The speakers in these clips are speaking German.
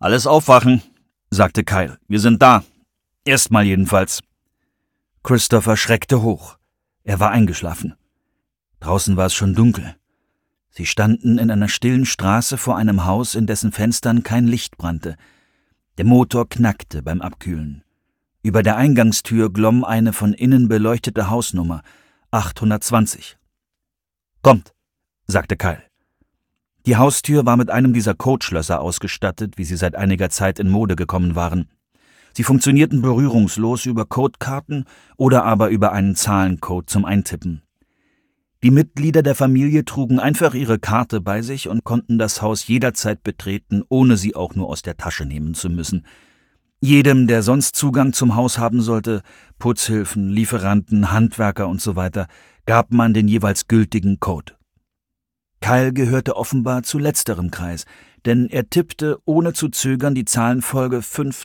»Alles aufwachen«, sagte Kyle. »Wir sind da. Erstmal jedenfalls.« Christopher schreckte hoch. Er war eingeschlafen. Draußen war es schon dunkel. Sie standen in einer stillen Straße vor einem Haus, in dessen Fenstern kein Licht brannte. Der Motor knackte beim Abkühlen. Über der Eingangstür glomm eine von innen beleuchtete Hausnummer, 820. »Kommt«, sagte Kyle. Die Haustür war mit einem dieser Codeschlösser ausgestattet, wie sie seit einiger Zeit in Mode gekommen waren. Sie funktionierten berührungslos über Codekarten oder aber über einen Zahlencode zum Eintippen. Die Mitglieder der Familie trugen einfach ihre Karte bei sich und konnten das Haus jederzeit betreten, ohne sie auch nur aus der Tasche nehmen zu müssen. Jedem, der sonst Zugang zum Haus haben sollte, Putzhilfen, Lieferanten, Handwerker usw., gab man den jeweils gültigen Code. Kyle gehörte offenbar zu letzterem Kreis, denn er tippte ohne zu zögern die Zahlenfolge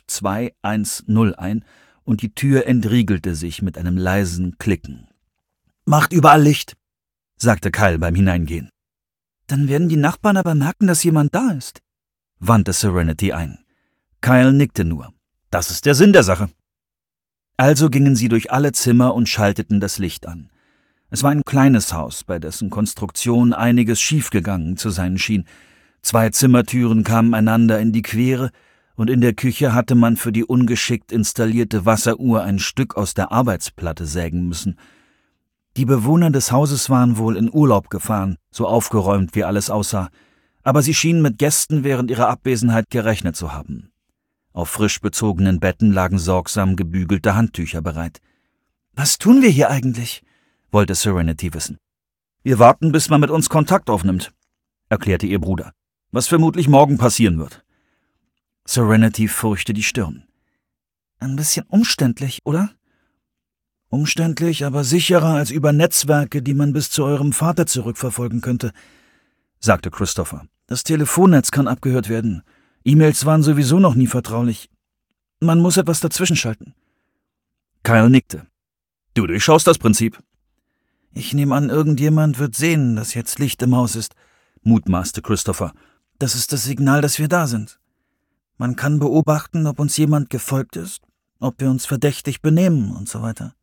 5210 ein und die Tür entriegelte sich mit einem leisen Klicken. »Macht überall Licht«, sagte Kyle beim Hineingehen. »Dann werden die Nachbarn aber merken, dass jemand da ist«, wandte Serenity ein. Kyle nickte nur. »Das ist der Sinn der Sache.« Also gingen sie durch alle Zimmer und schalteten das Licht an. Es war ein kleines Haus, bei dessen Konstruktion einiges schiefgegangen zu sein schien. 2 Zimmertüren kamen einander in die Quere, und in der Küche hatte man für die ungeschickt installierte Wasseruhr ein Stück aus der Arbeitsplatte sägen müssen. Die Bewohner des Hauses waren wohl in Urlaub gefahren, so aufgeräumt wie alles aussah, aber sie schienen mit Gästen während ihrer Abwesenheit gerechnet zu haben. Auf frisch bezogenen Betten lagen sorgsam gebügelte Handtücher bereit. »Was tun wir hier eigentlich?« wollte Serenity wissen. »Wir warten, bis man mit uns Kontakt aufnimmt«, erklärte ihr Bruder, »was vermutlich morgen passieren wird.« Serenity furchte die Stirn. »Ein bisschen umständlich, oder?« »Umständlich, aber sicherer als über Netzwerke, die man bis zu eurem Vater zurückverfolgen könnte«, sagte Christopher. »Das Telefonnetz kann abgehört werden. E-Mails waren sowieso noch nie vertraulich. Man muss etwas dazwischenschalten.« Kyle nickte. »Du durchschaust das Prinzip.« »Ich nehme an, irgendjemand wird sehen, dass jetzt Licht im Haus ist«, mutmaßte Christopher. »Das ist das Signal, dass wir da sind. Man kann beobachten, ob uns jemand gefolgt ist, ob wir uns verdächtig benehmen und so weiter.«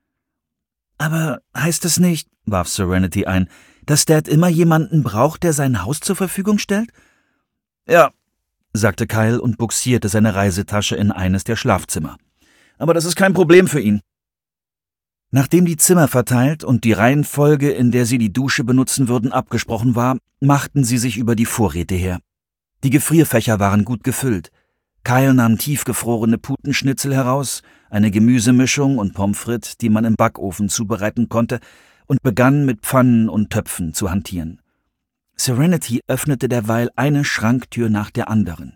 »Aber heißt es nicht«, warf Serenity ein, »dass Dad immer jemanden braucht, der sein Haus zur Verfügung stellt?« »Ja«, sagte Kyle und bugsierte seine Reisetasche in eines der Schlafzimmer. »Aber das ist kein Problem für ihn.« Nachdem die Zimmer verteilt und die Reihenfolge, in der sie die Dusche benutzen würden, abgesprochen war, machten sie sich über die Vorräte her. Die Gefrierfächer waren gut gefüllt. Kyle nahm tiefgefrorene Putenschnitzel heraus, eine Gemüsemischung und Pommes frites, die man im Backofen zubereiten konnte, und begann mit Pfannen und Töpfen zu hantieren. Serenity öffnete derweil eine Schranktür nach der anderen.